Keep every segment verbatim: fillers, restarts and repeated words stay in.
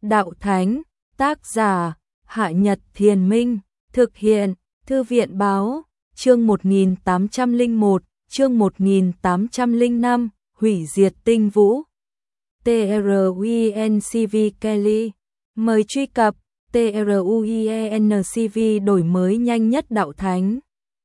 Đạo Thánh, tác giả, Hạ Nhật Thiền Minh, thực hiện, Thư viện Báo, chương một nghìn tám trăm lẻ một, chương một nghìn tám trăm lẻ năm, hủy diệt tinh vũ. TRUENCV Kelly, mời truy cập TRUENCV đổi mới nhanh nhất Đạo Thánh.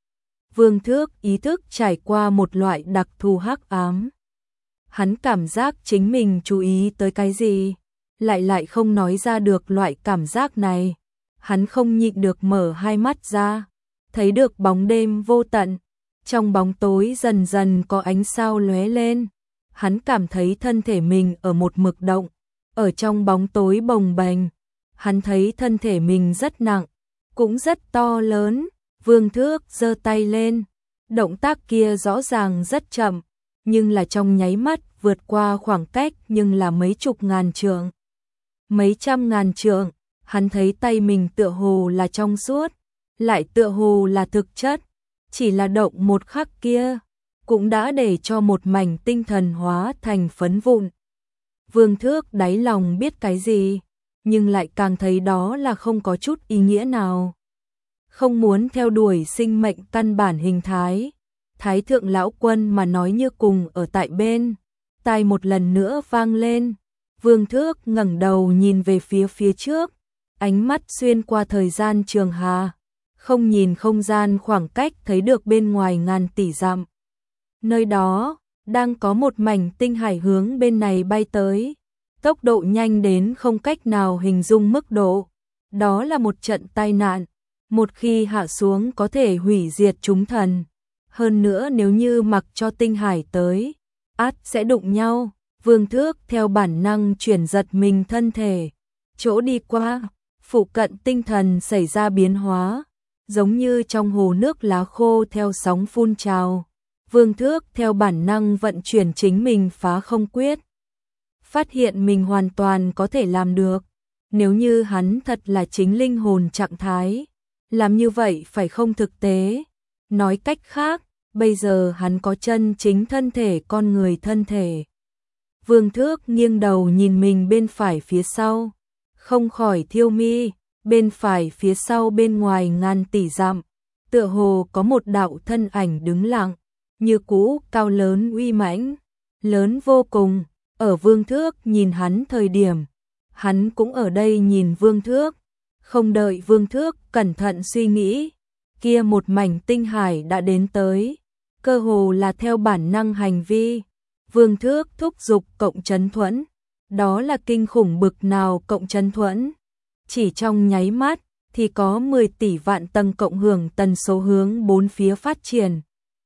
Vương Thước ý thức trải qua một loại đặc thù hắc ám. Hắn cảm giác chính mình chú ý tới cái gì, lại lại không nói ra được loại cảm giác này. Hắn không nhịn được mở hai mắt ra, thấy được bóng đêm vô tận, trong bóng tối dần dần có ánh sao lóe lên. Hắn cảm thấy thân thể mình ở một mực động, ở trong bóng tối bồng bềnh. Hắn thấy thân thể mình rất nặng, cũng rất to lớn. Vương Thước giơ tay lên, động tác kia rõ ràng rất chậm, nhưng là trong nháy mắt vượt qua khoảng cách nhưng là mấy chục ngàn trượng, mấy trăm ngàn trượng. Hắn thấy tay mình tựa hồ là trong suốt, lại tựa hồ là thực chất, chỉ là động một khắc kia cũng đã để cho một mảnh tinh thần hóa thành phấn vụn. Vương Thước đáy lòng biết cái gì, nhưng lại càng thấy đó là không có chút ý nghĩa nào. Không muốn theo đuổi sinh mệnh căn bản hình thái. Thái thượng lão quân mà nói như cùng ở tại bên tai một lần nữa vang lên. Vương Thước ngẩng đầu nhìn về phía phía trước, ánh mắt xuyên qua thời gian trường hà, không nhìn không gian khoảng cách, thấy được bên ngoài ngàn tỷ dặm. Nơi đó đang có một mảnh tinh hải hướng bên này bay tới, tốc độ nhanh đến không cách nào hình dung mức độ. Đó là một trận tai nạn, một khi hạ xuống có thể hủy diệt chúng thần. Hơn nữa nếu như mặc cho tinh hải tới, ắt sẽ đụng nhau. Vương Thước theo bản năng chuyển giật mình thân thể, chỗ đi qua, phụ cận tinh thần xảy ra biến hóa, giống như trong hồ nước lá khô theo sóng phun trào. Vương Thước theo bản năng vận chuyển chính mình phá không quyết, phát hiện mình hoàn toàn có thể làm được. Nếu như hắn thật là chính linh hồn trạng thái, làm như vậy phải không thực tế. Nói cách khác, bây giờ hắn có chân chính thân thể con người thân thể. Vương Thước nghiêng đầu nhìn mình bên phải phía sau, không khỏi thiêu mi. Bên phải phía sau bên ngoài ngàn tỷ dặm, tựa hồ có một đạo thân ảnh đứng lặng, như cũ cao lớn uy mãnh, lớn vô cùng. Ở Vương Thước nhìn hắn thời điểm, hắn cũng ở đây nhìn Vương Thước. Không đợi Vương Thước cẩn thận suy nghĩ, kia một mảnh tinh hải đã đến tới, cơ hồ là theo bản năng hành vi. Vương Thước thúc giục cộng chấn thuẫn, đó là kinh khủng bực nào cộng chấn thuẫn. Chỉ trong nháy mắt thì có mười tỷ vạn tầng cộng hưởng tần số hướng bốn phía phát triển.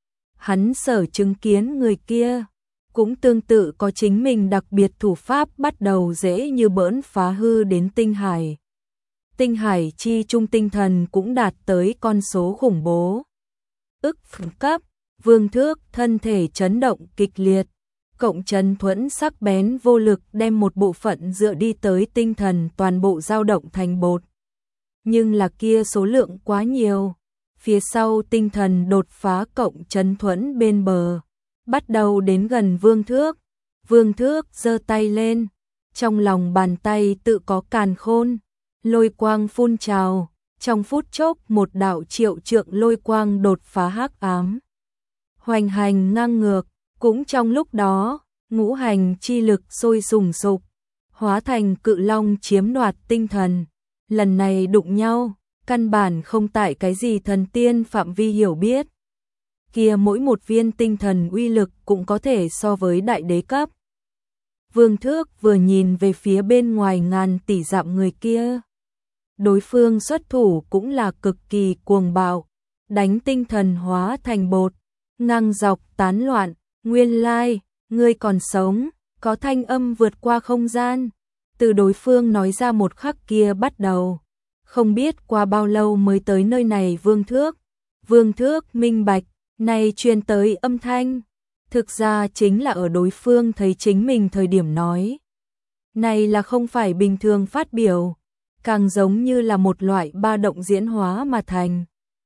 Hắn sở chứng kiến người kia cũng tương tự có chính mình đặc biệt thủ pháp, bắt đầu dễ như bỡn phá hư đến tinh hải. Tinh hải chi trung tinh thần cũng đạt tới con số khủng bố. Ức phẩm cấp, Vương Thước thân thể chấn động kịch liệt. Cộng chấn thuẫn sắc bén vô lực đem một bộ phận dựa đi tới tinh thần toàn bộ dao động thành bột. Nhưng là kia số lượng quá nhiều. Phía sau tinh thần đột phá cộng chấn thuẫn bên bờ, bắt đầu đến gần Vương Thước. Vương Thước giơ tay lên, trong lòng bàn tay tự có càn khôn, lôi quang phun trào. Trong phút chốc một đạo triệu trượng lôi quang đột phá hắc ám, hoành hành ngang ngược. Cũng trong lúc đó, ngũ hành chi lực sôi sùng sục, hóa thành cự long chiếm đoạt tinh thần. Lần này đụng nhau, căn bản không tại cái gì thần tiên phạm vi hiểu biết. Kia mỗi một viên tinh thần uy lực cũng có thể so với đại đế cấp. Vương Thước vừa nhìn về phía bên ngoài ngàn tỷ dặm người kia. Đối phương xuất thủ cũng là cực kỳ cuồng bạo, đánh tinh thần hóa thành bột, ngang dọc tán loạn. Nguyên lai, ngươi còn sống, có thanh âm vượt qua không gian. Từ đối phương nói ra một khắc kia bắt đầu, không biết qua bao lâu mới tới nơi này Vương Thước. Vương Thước minh bạch, này truyền tới âm thanh, thực ra chính là ở đối phương thấy chính mình thời điểm nói. Này là không phải bình thường phát biểu, càng giống như là một loại ba động diễn hóa mà thành.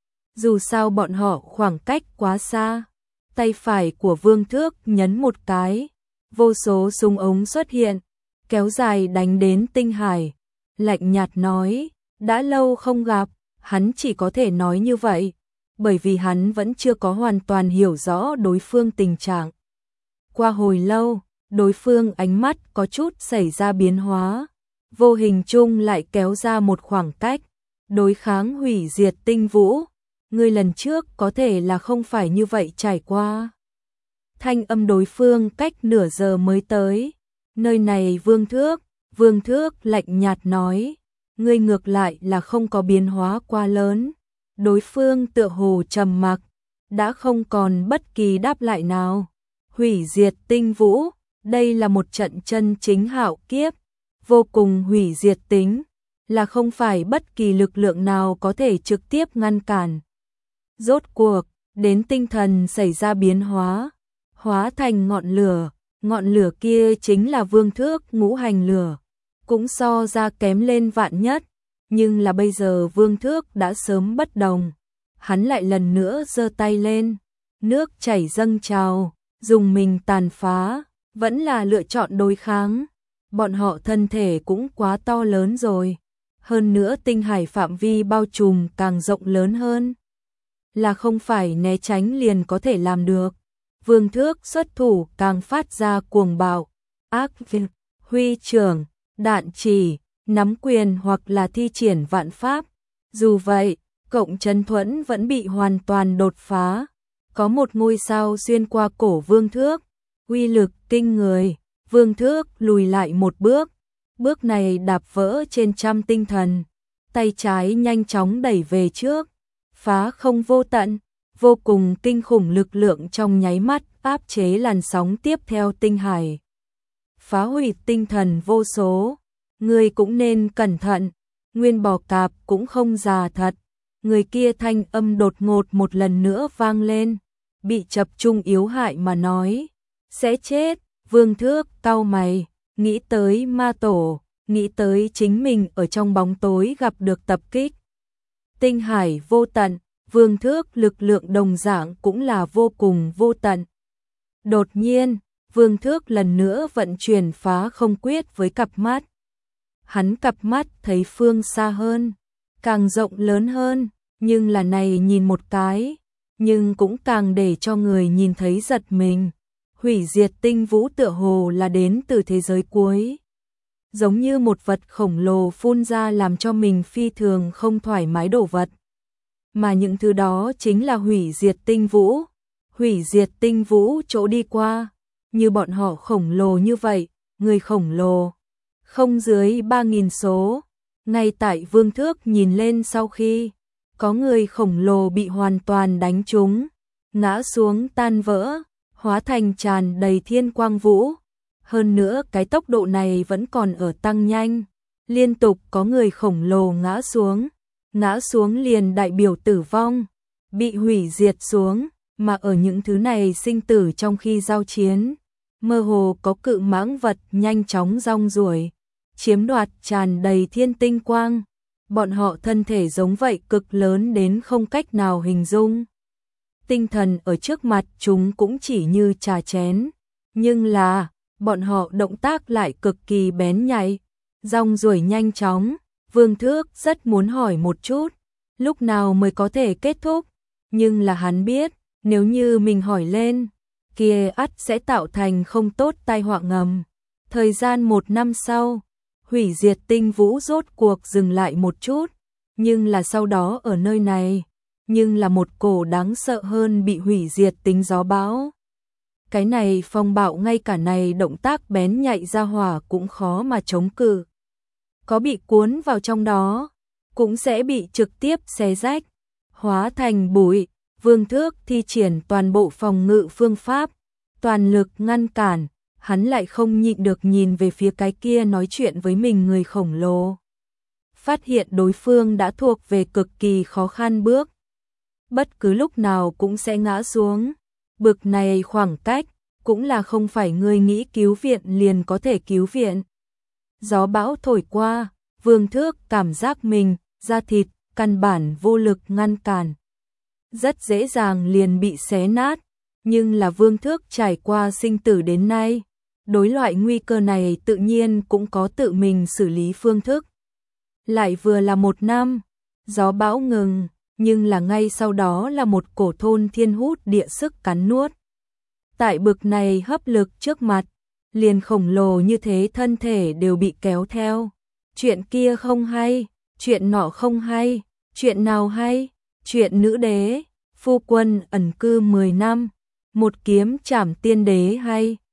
Dù sao bọn họ khoảng cách quá xa. Tay phải của Vương Thước nhấn một cái, vô số súng ống xuất hiện, kéo dài đánh đến tinh hải, lạnh nhạt nói, đã lâu không gặp, hắn chỉ có thể nói như vậy, bởi vì hắn vẫn chưa có hoàn toàn hiểu rõ đối phương tình trạng. Qua hồi lâu, đối phương ánh mắt có chút xảy ra biến hóa, vô hình chung lại kéo ra một khoảng cách, đối kháng hủy diệt tinh vũ, ngươi lần trước có thể là không phải như vậy trải qua. Thanh âm đối phương cách nửa giờ mới tới, nơi này Vương Thước, Vương Thước lạnh nhạt nói, ngươi ngược lại là không có biến hóa quá lớn. Đối phương tựa hồ trầm mặc, đã không còn bất kỳ đáp lại nào. Hủy diệt tinh vũ, đây là một trận chân chính hạo kiếp, vô cùng hủy diệt tính, là không phải bất kỳ lực lượng nào có thể trực tiếp ngăn cản. Rốt cuộc, đến tinh thần xảy ra biến hóa, hóa thành ngọn lửa, ngọn lửa kia chính là Vương Thước ngũ hành lửa, cũng so ra kém lên vạn nhất, nhưng là bây giờ Vương Thước đã sớm bất đồng. Hắn lại lần nữa giơ tay lên, nước chảy dâng trào, dùng mình tàn phá, vẫn là lựa chọn đối kháng. Bọn họ thân thể cũng quá to lớn rồi, hơn nữa tinh hải phạm vi bao trùm càng rộng lớn hơn, là không phải né tránh liền có thể làm được. Vương Thước xuất thủ càng phát ra cuồng bạo, ác việc, huy trưởng, đạn chỉ, nắm quyền hoặc là thi triển vạn pháp. Dù vậy, cộng chân thuẫn vẫn bị hoàn toàn đột phá. Có một ngôi sao xuyên qua cổ Vương Thước, uy lực kinh người. Vương Thước lùi lại một bước, bước này đạp vỡ trên trăm tinh thần, tay trái nhanh chóng đẩy về trước, phá không vô tận, vô cùng kinh khủng lực lượng trong nháy mắt áp chế làn sóng tiếp theo tinh hải, phá hủy tinh thần vô số. Người cũng nên cẩn thận, nguyên bò cạp cũng không già thật. Người kia thanh âm đột ngột một lần nữa vang lên, bị chập trung yếu hại mà nói, sẽ chết. Vương Thước cau mày, nghĩ tới ma tổ, nghĩ tới chính mình ở trong bóng tối gặp được tập kích. Tinh hải vô tận, Vương Thước lực lượng đồng dạng cũng là vô cùng vô tận. Đột nhiên, Vương Thước lần nữa vận chuyển phá không quyết với cặp mắt. Hắn cặp mắt thấy phương xa hơn, càng rộng lớn hơn, nhưng là này nhìn một cái, nhưng cũng càng để cho người nhìn thấy giật mình. Hủy diệt tinh vũ tựa hồ là đến từ thế giới cuối, giống như một vật khổng lồ phun ra làm cho mình phi thường không thoải mái đổ vật. Mà những thứ đó chính là hủy diệt tinh vũ. Hủy diệt tinh vũ chỗ đi qua, như bọn họ khổng lồ như vậy, người khổng lồ, không dưới ba nghìn số. Ngay tại Vương Thước nhìn lên sau khi, có người khổng lồ bị hoàn toàn đánh trúng, ngã xuống tan vỡ, hóa thành tràn đầy thiên quang vũ. Hơn nữa cái tốc độ này vẫn còn ở tăng nhanh, liên tục có người khổng lồ ngã xuống, ngã xuống liền đại biểu tử vong, bị hủy diệt xuống, mà ở những thứ này sinh tử trong khi giao chiến, mơ hồ có cự mãng vật nhanh chóng rong ruổi, chiếm đoạt tràn đầy thiên tinh quang. Bọn họ thân thể giống vậy cực lớn đến không cách nào hình dung. Tinh thần ở trước mặt chúng cũng chỉ như trà chén, nhưng là, bọn họ động tác lại cực kỳ bén nhạy, rong ruổi nhanh chóng. Vương Thước rất muốn hỏi một chút, lúc nào mới có thể kết thúc, nhưng là hắn biết, nếu như mình hỏi lên, kia ắt sẽ tạo thành không tốt tai họa ngầm. Thời gian một năm sau, hủy diệt tinh vũ rốt cuộc dừng lại một chút, nhưng là sau đó ở nơi này, nhưng là một cổ đáng sợ hơn bị hủy diệt tính gió bão. Cái này phong bạo ngay cả này động tác bén nhạy ra hỏa cũng khó mà chống cự. Có bị cuốn vào trong đó, cũng sẽ bị trực tiếp xé rách, hóa thành bụi. Vương Thước thi triển toàn bộ phòng ngự phương pháp, toàn lực ngăn cản, hắn lại không nhịn được nhìn về phía cái kia nói chuyện với mình người khổng lồ. Phát hiện đối phương đã thuộc về cực kỳ khó khăn bước, bất cứ lúc nào cũng sẽ ngã xuống. Bực này khoảng cách, cũng là không phải người nghĩ cứu viện liền có thể cứu viện. Gió bão thổi qua, Vương Thước cảm giác mình, da thịt, căn bản vô lực ngăn cản. Rất dễ dàng liền bị xé nát, nhưng là Vương Thước trải qua sinh tử đến nay, Đối loại nguy cơ này tự nhiên cũng có tự mình xử lý phương thức. Lại vừa là một năm, gió bão ngừng, nhưng là ngay sau đó là một cổ thôn thiên hút địa sức cắn nuốt. Tại bực này hấp lực trước mặt, liền khổng lồ như thế thân thể đều bị kéo theo. Chuyện kia không hay, chuyện nọ không hay, chuyện nào hay, chuyện nữ đế, phu quân ẩn cư mười năm, một kiếm trảm tiên đế hay.